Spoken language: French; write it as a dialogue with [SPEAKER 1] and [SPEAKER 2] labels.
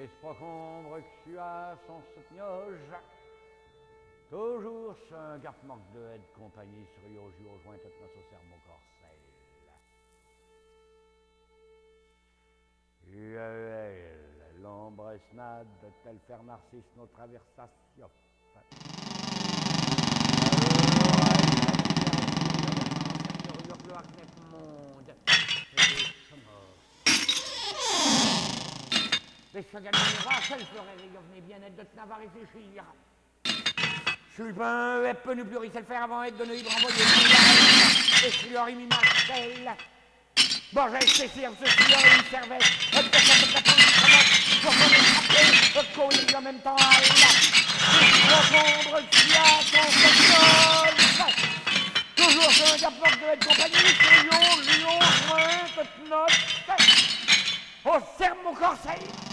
[SPEAKER 1] L'esprocombre que tu as sans cette mioge. Toujours un garde manque de aide compagnie sur yo jour joint toute notre sermon corcel. L'ombre snade tel faire narcisse nos traversations. Les chagrins de Rachel ferait revenir bien-être de Navarre réfléchir. Je suis ben un peu nous pleuris le faire avant être de nous y renvoyer. Et je leur ai mis Marcel. Bon, j'ai essayé de se leur une cervelle. Et de faire la première pour qu'on échappe, courir en même temps à elle. Et profondre le fiat, toujours sur un gap-porte de être compagnie, sur Lyon, joint, toute note. Au serre mon corset.